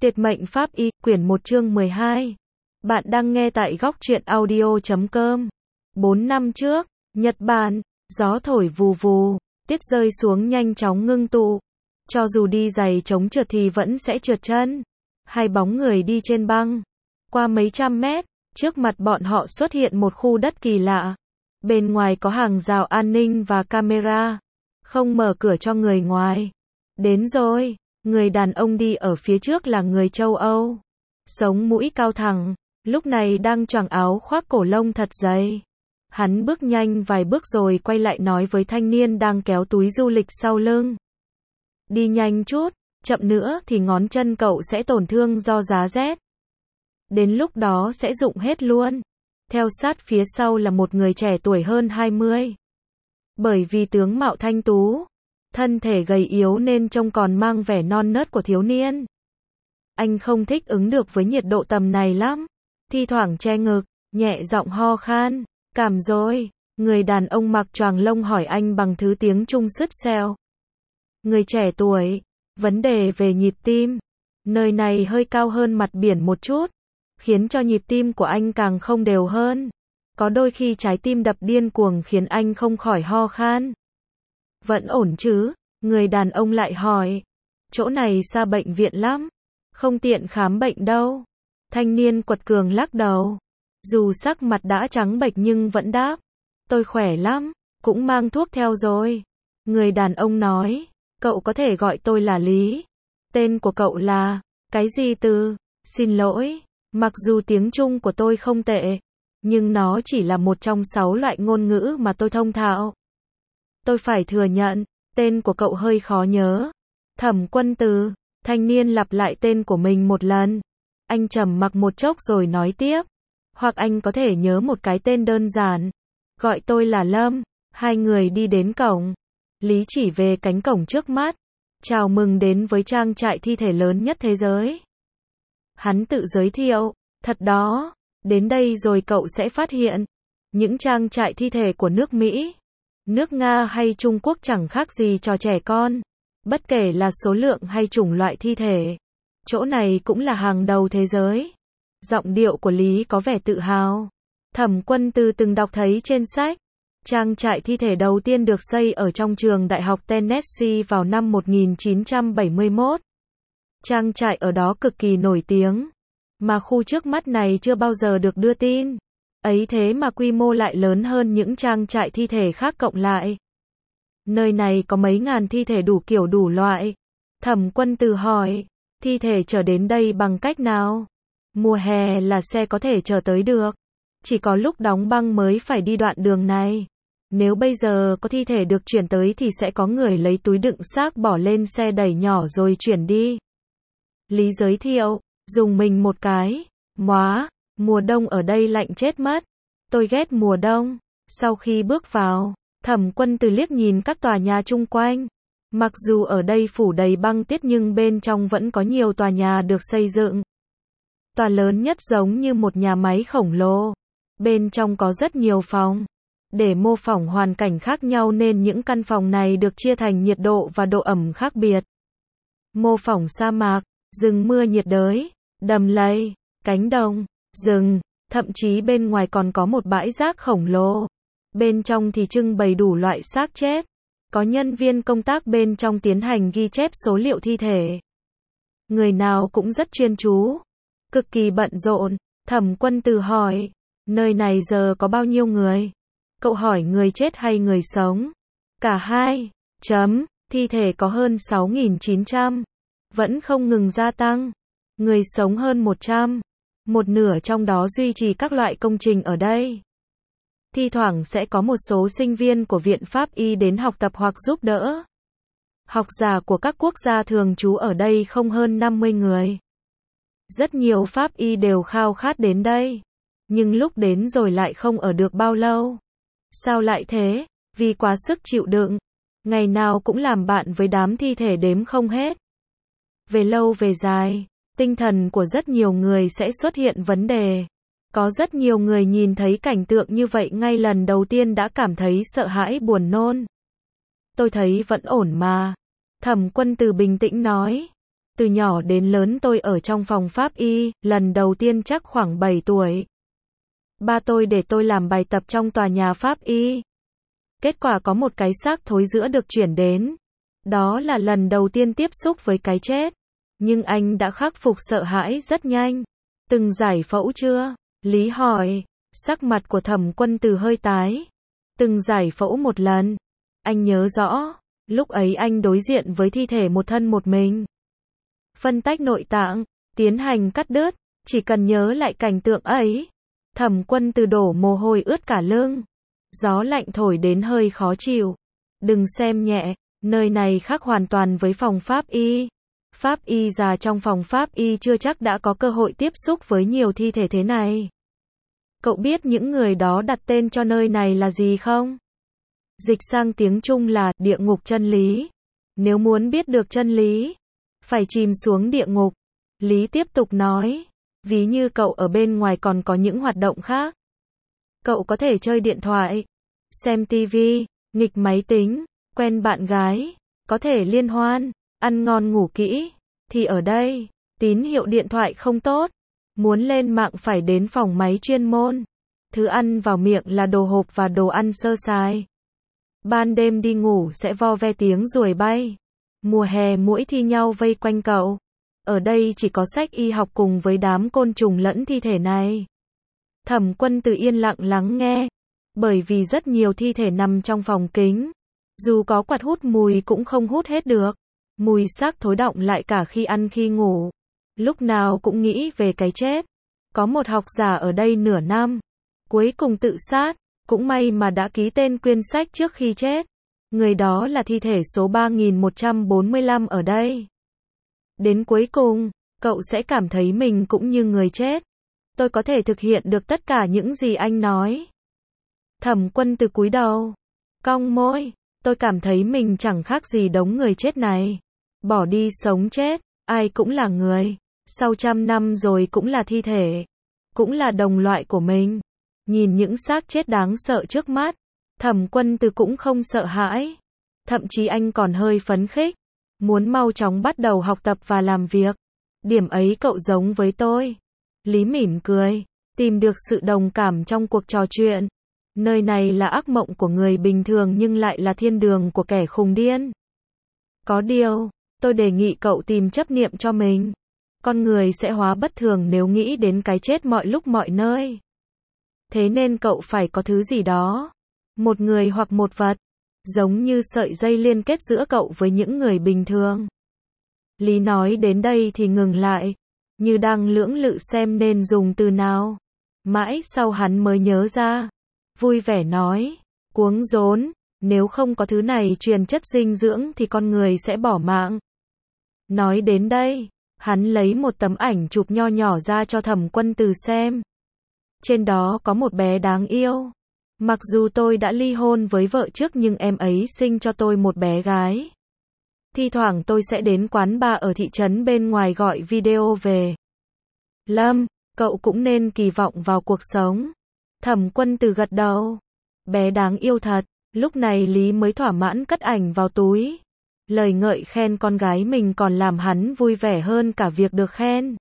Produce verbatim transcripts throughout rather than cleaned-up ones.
Tuyệt mệnh pháp y, quyển một chương mười hai. Bạn đang nghe tại góc truyện audio chấm com. bốn năm trước, Nhật Bản, gió thổi vù vù, tuyết rơi xuống nhanh chóng ngưng tụ. Cho dù đi giày chống trượt thì vẫn sẽ trượt chân. Hai bóng người đi trên băng. Qua mấy trăm mét, trước mặt bọn họ xuất hiện một khu đất kỳ lạ. Bên ngoài có hàng rào an ninh và camera. Không mở cửa cho người ngoài. Đến rồi. Người đàn ông đi ở phía trước là người châu Âu. Sống mũi cao thẳng, lúc này đang choàng áo khoác cổ lông thật dày. Hắn bước nhanh vài bước rồi quay lại nói với thanh niên đang kéo túi du lịch sau lưng. Đi nhanh chút, chậm nữa thì ngón chân cậu sẽ tổn thương do giá rét. Đến lúc đó sẽ rụng hết luôn. Theo sát phía sau là một người trẻ tuổi hơn hai mươi. Bởi vì tướng mạo thanh tú, thân thể gầy yếu nên trông còn mang vẻ non nớt của thiếu niên. Anh không thích ứng được với nhiệt độ tầm này lắm. Thi thoảng che ngực, nhẹ giọng ho khan. Cảm rồi. Người đàn ông mặc choàng lông hỏi anh bằng thứ tiếng Trung sứt sẹo. Người trẻ tuổi. Vấn đề về nhịp tim. Nơi này hơi cao hơn mặt biển một chút, khiến cho nhịp tim của anh càng không đều hơn. Có đôi khi trái tim đập điên cuồng khiến anh không khỏi ho khan. Vẫn ổn chứ? Người đàn ông lại hỏi. Chỗ này xa bệnh viện lắm. Không tiện khám bệnh đâu. Thanh niên quật cường lắc đầu. Dù sắc mặt đã trắng bệch nhưng vẫn đáp. Tôi khỏe lắm, cũng mang thuốc theo rồi. Người đàn ông nói. Cậu có thể gọi tôi là Lý. Tên của cậu là... Cái gì từ? Xin lỗi. Mặc dù tiếng Trung của tôi không tệ, nhưng nó chỉ là một trong sáu loại ngôn ngữ mà tôi thông thạo. Tôi phải thừa nhận, tên của cậu hơi khó nhớ. Thẩm Quân Từ. Thanh niên lặp lại tên của mình một lần. Anh trầm mặc một chốc rồi nói tiếp. Hoặc anh có thể nhớ một cái tên đơn giản. Gọi tôi là Lâm. Hai người đi đến cổng. Lý chỉ về cánh cổng trước mắt. Chào mừng đến với trang trại thi thể lớn nhất thế giới. Hắn tự giới thiệu. Thật đó. Đến đây rồi cậu sẽ phát hiện. Những trang trại thi thể của nước Mỹ, nước Nga hay Trung Quốc chẳng khác gì trò trẻ con. Bất kể là số lượng hay chủng loại thi thể, chỗ này cũng là hàng đầu thế giới. Giọng điệu của Lý có vẻ tự hào. Thẩm Quân Từ từng đọc thấy trên sách. Trang trại thi thể đầu tiên được xây ở trong trường đại học Tennessee vào năm một nghìn chín trăm bảy mươi mốt. Trang trại ở đó cực kỳ nổi tiếng, mà khu trước mắt này chưa bao giờ được đưa tin. Ấy thế mà quy mô lại lớn hơn những trang trại thi thể khác cộng lại. Nơi này có mấy ngàn thi thể đủ kiểu đủ loại. Thẩm Quân Từ hỏi, thi thể chở đến đây bằng cách nào? Mùa hè là xe có thể chở tới được. Chỉ có lúc đóng băng mới phải đi đoạn đường này. Nếu bây giờ có thi thể được chuyển tới thì sẽ có người lấy túi đựng xác bỏ lên xe đẩy nhỏ rồi chuyển đi. Lý giới thiệu, dùng mình một cái. Móa, mùa đông ở đây lạnh chết mất. Tôi ghét mùa đông. Sau khi bước vào, Thẩm Quân Từ liếc nhìn các tòa nhà chung quanh. Mặc dù ở đây phủ đầy băng tuyết nhưng bên trong vẫn có nhiều tòa nhà được xây dựng. Tòa lớn nhất giống như một nhà máy khổng lồ. Bên trong có rất nhiều phòng. Để mô phỏng hoàn cảnh khác nhau nên những căn phòng này được chia thành nhiệt độ và độ ẩm khác biệt. Mô phỏng sa mạc, rừng mưa nhiệt đới, đầm lầy, cánh đồng, rừng, thậm chí bên ngoài còn có một bãi rác khổng lồ. Bên trong thì trưng bày đủ loại xác chết. Có nhân viên công tác bên trong tiến hành ghi chép số liệu thi thể. Người nào cũng rất chuyên chú, cực kỳ bận rộn. Thẩm Quân Từ hỏi, nơi này giờ có bao nhiêu người? Cậu hỏi người chết hay người sống? Cả hai. Chấm, thi thể có hơn sáu nghìn chín trăm. Vẫn không ngừng gia tăng. Người sống hơn một trăm. Một nửa trong đó duy trì các loại công trình ở đây. Thi thoảng sẽ có một số sinh viên của Viện Pháp Y đến học tập hoặc giúp đỡ. Học giả của các quốc gia thường trú ở đây không hơn năm mươi người. Rất nhiều Pháp Y đều khao khát đến đây. Nhưng lúc đến rồi lại không ở được bao lâu. Sao lại thế? Vì quá sức chịu đựng. Ngày nào cũng làm bạn với đám thi thể đếm không hết. Về lâu về dài, tinh thần của rất nhiều người sẽ xuất hiện vấn đề. Có rất nhiều người nhìn thấy cảnh tượng như vậy ngay lần đầu tiên đã cảm thấy sợ hãi buồn nôn. Tôi thấy vẫn ổn mà. Thẩm Quân Từ bình tĩnh nói. Từ nhỏ đến lớn tôi ở trong phòng pháp y, lần đầu tiên chắc khoảng bảy tuổi. Ba tôi để tôi làm bài tập trong tòa nhà pháp y. Kết quả có một cái xác thối giữa được chuyển đến. Đó là lần đầu tiên tiếp xúc với cái chết. Nhưng anh đã khắc phục sợ hãi rất nhanh. Từng giải phẫu chưa? Lý hỏi. Sắc mặt của Thẩm Quân Từ hơi tái. Từng giải phẫu một lần. Anh nhớ rõ. Lúc ấy anh đối diện với thi thể một thân một mình. Phân tách nội tạng, tiến hành cắt đứt. Chỉ cần nhớ lại cảnh tượng ấy. Thẩm Quân Từ đổ mồ hôi ướt cả lưng. Gió lạnh thổi đến hơi khó chịu. Đừng xem nhẹ, nơi này khác hoàn toàn với phòng pháp y. Pháp y già trong phòng pháp y chưa chắc đã có cơ hội tiếp xúc với nhiều thi thể thế này. Cậu biết những người đó đặt tên cho nơi này là gì không? Dịch sang tiếng Trung là địa ngục chân lý. Nếu muốn biết được chân lý, phải chìm xuống địa ngục. Lý tiếp tục nói, ví như cậu ở bên ngoài còn có những hoạt động khác. Cậu có thể chơi điện thoại, xem tivi, nghịch máy tính, quen bạn gái, có thể liên hoan, ăn ngon ngủ kỹ. Thì ở đây, tín hiệu điện thoại không tốt. Muốn lên mạng phải đến phòng máy chuyên môn. Thứ ăn vào miệng là đồ hộp và đồ ăn sơ sài. Ban đêm đi ngủ sẽ vo ve tiếng ruồi bay. Mùa hè muỗi thi nhau vây quanh cậu. Ở đây chỉ có sách y học cùng với đám côn trùng lẫn thi thể này. Thẩm Quân Từ yên lặng lắng nghe. Bởi vì rất nhiều thi thể nằm trong phòng kính. Dù có quạt hút mùi cũng không hút hết được. Mùi xác thối đọng lại cả khi ăn khi ngủ. Lúc nào cũng nghĩ về cái chết. Có một học giả ở đây nửa năm. Cuối cùng tự sát. Cũng may mà đã ký tên quyên sách trước khi chết. Người đó là thi thể số ba nghìn một trăm bốn mươi lăm ở đây. Đến cuối cùng, cậu sẽ cảm thấy mình cũng như người chết. Tôi có thể thực hiện được tất cả những gì anh nói. Thẩm Quân Từ cúi đầu, cong môi. Tôi cảm thấy mình chẳng khác gì đống người chết này. Bỏ đi sống chết, ai cũng là người. Sau trăm năm rồi cũng là thi thể. Cũng là đồng loại của mình. Nhìn những xác chết đáng sợ trước mắt, Thẩm Quân Từ cũng không sợ hãi. Thậm chí anh còn hơi phấn khích. Muốn mau chóng bắt đầu học tập và làm việc. Điểm ấy cậu giống với tôi. Lý mỉm cười, tìm được sự đồng cảm trong cuộc trò chuyện. Nơi này là ác mộng của người bình thường nhưng lại là thiên đường của kẻ khùng điên. Có điều, tôi đề nghị cậu tìm chấp niệm cho mình. Con người sẽ hóa bất thường nếu nghĩ đến cái chết mọi lúc mọi nơi. Thế nên cậu phải có thứ gì đó. Một người hoặc một vật. Giống như sợi dây liên kết giữa cậu với những người bình thường. Lý nói đến đây thì ngừng lại. Như đang lưỡng lự xem nên dùng từ nào. Mãi sau hắn mới nhớ ra. Vui vẻ nói. Cuống rốn. Nếu không có thứ này truyền chất dinh dưỡng thì con người sẽ bỏ mạng. Nói đến đây, hắn lấy một tấm ảnh chụp nho nhỏ ra cho Thẩm Quân Từ xem. Trên đó có một bé đáng yêu. Mặc dù tôi đã ly hôn với vợ trước nhưng em ấy sinh cho tôi một bé gái. Thi thoảng tôi sẽ đến quán bar ở thị trấn bên ngoài gọi video về. Lâm, cậu cũng nên kỳ vọng vào cuộc sống. Thẩm Quân Từ gật đầu. Bé đáng yêu thật. Lúc này Lý mới thỏa mãn cất ảnh vào túi. Lời ngợi khen con gái mình còn làm hắn vui vẻ hơn cả việc được khen.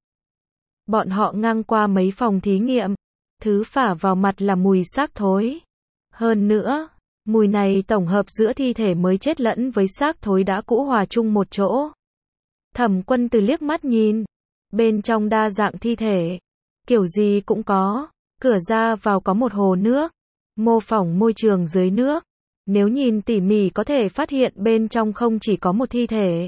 Bọn họ ngang qua mấy phòng thí nghiệm. Thứ phả vào mặt là mùi xác thối. Hơn nữa, mùi này tổng hợp giữa thi thể mới chết lẫn với xác thối đã cũ hòa chung một chỗ. Thẩm Quân Từ liếc mắt nhìn. Bên trong đa dạng thi thể. Kiểu gì cũng có. Cửa ra vào có một hồ nước. Mô phỏng môi trường dưới nước. Nếu nhìn tỉ mỉ có thể phát hiện bên trong không chỉ có một thi thể.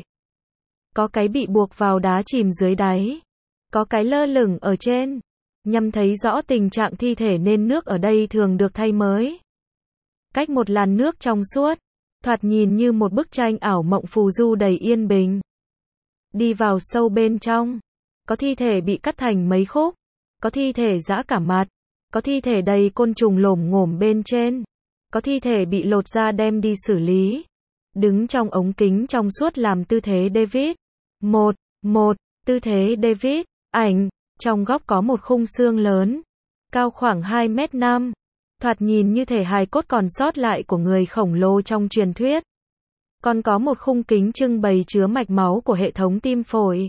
Có cái bị buộc vào đá chìm dưới đáy. Có cái lơ lửng ở trên. Nhằm thấy rõ tình trạng thi thể nên nước ở đây thường được thay mới. Cách một làn nước trong suốt. Thoạt nhìn như một bức tranh ảo mộng phù du đầy yên bình. Đi vào sâu bên trong. Có thi thể bị cắt thành mấy khúc. Có thi thể giã cả mặt. Có thi thể đầy côn trùng lổm ngổm bên trên. Có thi thể bị lột ra đem đi xử lý. Đứng trong ống kính trong suốt làm tư thế David. Một, một, tư thế David. Ảnh. Trong góc có một khung xương lớn. Cao khoảng hai mét năm. Thoạt nhìn như thể hài cốt còn sót lại của người khổng lồ trong truyền thuyết. Còn có một khung kính trưng bày chứa mạch máu của hệ thống tim phổi.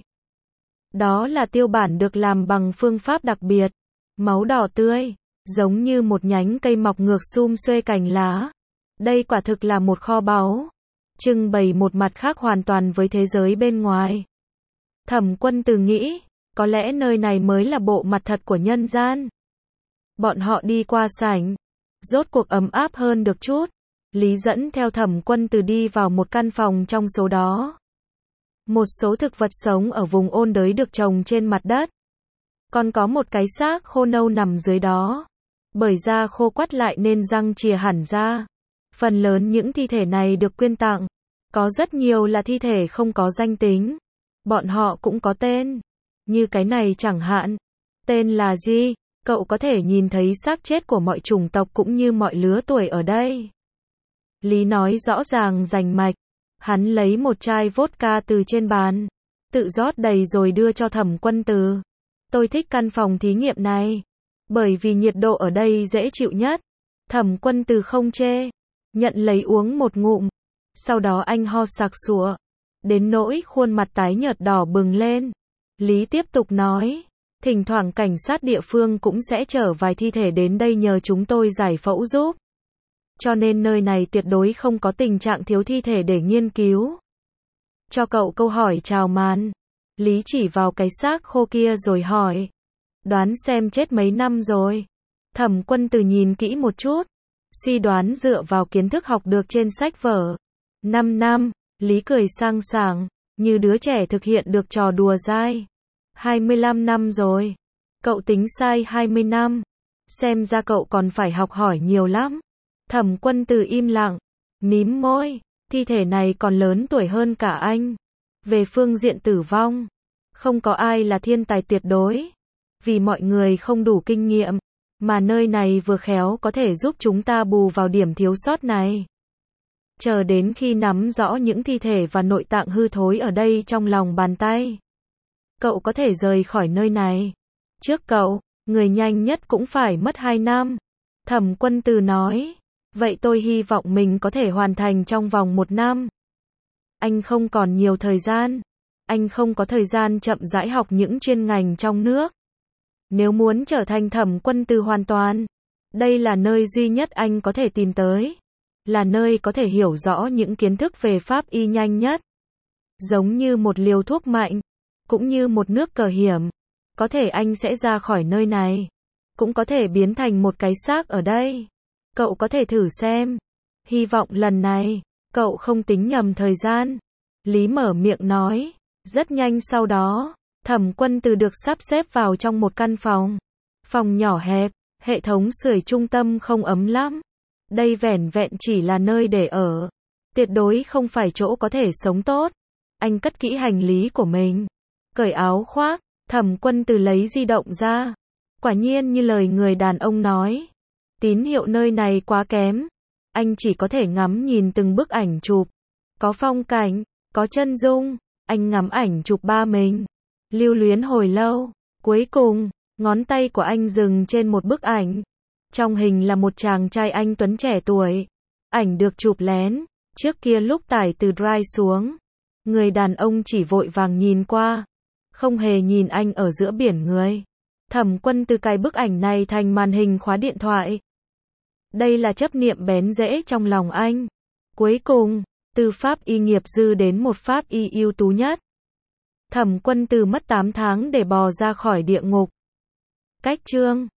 Đó là tiêu bản được làm bằng phương pháp đặc biệt. Máu đỏ tươi, giống như một nhánh cây mọc ngược sum xuê cành lá. Đây quả thực là một kho báu. Trưng bày một mặt khác hoàn toàn với thế giới bên ngoài. Thẩm Quân Từ nghĩ, có lẽ nơi này mới là bộ mặt thật của nhân gian. Bọn họ đi qua sảnh, rốt cuộc ấm áp hơn được chút. Lý dẫn theo Thẩm Quân Từ đi vào một căn phòng trong số đó. Một số thực vật sống ở vùng ôn đới được trồng trên mặt đất. Còn có một cái xác khô nâu nằm dưới đó. Bởi da khô quắt lại nên răng chìa hẳn ra. Phần lớn những thi thể này được quyên tặng. Có rất nhiều là thi thể không có danh tính. Bọn họ cũng có tên. Như cái này chẳng hạn. Tên là gì? Cậu có thể nhìn thấy xác chết của mọi chủng tộc cũng như mọi lứa tuổi ở đây. Lý nói rõ ràng rành mạch. Hắn lấy một chai vodka từ trên bàn. Tự rót đầy rồi đưa cho Thẩm Quân Từ. Tôi thích căn phòng thí nghiệm này. Bởi vì nhiệt độ ở đây dễ chịu nhất. Thẩm Quân Từ không chê. Nhận lấy uống một ngụm. Sau đó anh ho sặc sụa. Đến nỗi khuôn mặt tái nhợt đỏ bừng lên. Lý tiếp tục nói. Thỉnh thoảng cảnh sát địa phương cũng sẽ chở vài thi thể đến đây nhờ chúng tôi giải phẫu giúp. Cho nên nơi này tuyệt đối không có tình trạng thiếu thi thể để nghiên cứu. Cho cậu câu hỏi chào màn. Lý chỉ vào cái xác khô kia rồi hỏi. Đoán xem chết mấy năm rồi. Thẩm Quân Từ nhìn kỹ một chút. Suy đoán dựa vào kiến thức học được trên sách vở. Năm năm, Lý cười sang sảng, như đứa trẻ thực hiện được trò đùa dai. hai mươi lăm năm rồi. Cậu tính sai hai mươi năm. Xem ra cậu còn phải học hỏi nhiều lắm. Thẩm Quân Từ im lặng, mím môi, thi thể này còn lớn tuổi hơn cả anh. Về phương diện tử vong, không có ai là thiên tài tuyệt đối. Vì mọi người không đủ kinh nghiệm, mà nơi này vừa khéo có thể giúp chúng ta bù vào điểm thiếu sót này. Chờ đến khi nắm rõ những thi thể và nội tạng hư thối ở đây trong lòng bàn tay, cậu có thể rời khỏi nơi này. Trước cậu, người nhanh nhất cũng phải mất hai năm. Thẩm Quân Từ nói. Vậy tôi hy vọng mình có thể hoàn thành trong vòng một năm. Anh không còn nhiều thời gian. Anh không có thời gian chậm rãi học những chuyên ngành trong nước. Nếu muốn trở thành Thẩm Quân Từ hoàn toàn, đây là nơi duy nhất anh có thể tìm tới. Là nơi có thể hiểu rõ những kiến thức về pháp y nhanh nhất. Giống như một liều thuốc mạnh, cũng như một nước cờ hiểm. Có thể anh sẽ ra khỏi nơi này, cũng có thể biến thành một cái xác ở đây. Cậu có thể thử xem. Hy vọng lần này, cậu không tính nhầm thời gian. Lý mở miệng nói. Rất nhanh sau đó, Thẩm Quân Từ được sắp xếp vào trong một căn phòng. Phòng nhỏ hẹp, hệ thống sưởi trung tâm không ấm lắm. Đây vẻn vẹn chỉ là nơi để ở. Tuyệt đối không phải chỗ có thể sống tốt. Anh cất kỹ hành lý của mình. Cởi áo khoác, Thẩm Quân Từ lấy di động ra. Quả nhiên như lời người đàn ông nói. Tín hiệu nơi này quá kém. Anh chỉ có thể ngắm nhìn từng bức ảnh chụp. Có phong cảnh, có chân dung. Anh ngắm ảnh chụp ba mình. Lưu luyến hồi lâu. Cuối cùng, ngón tay của anh dừng trên một bức ảnh. Trong hình là một chàng trai anh tuấn trẻ tuổi. Ảnh được chụp lén. Trước kia lúc tải từ Drive xuống, người đàn ông chỉ vội vàng nhìn qua. Không hề nhìn anh ở giữa biển người. Thẩm Quân Từ cài bức ảnh này thành màn hình khóa điện thoại. Đây là chấp niệm bén rễ trong lòng anh. Cuối cùng, từ pháp y nghiệp dư đến một pháp y ưu tú nhất. Thẩm Quân Từ mất tám tháng để bò ra khỏi địa ngục. Cách chương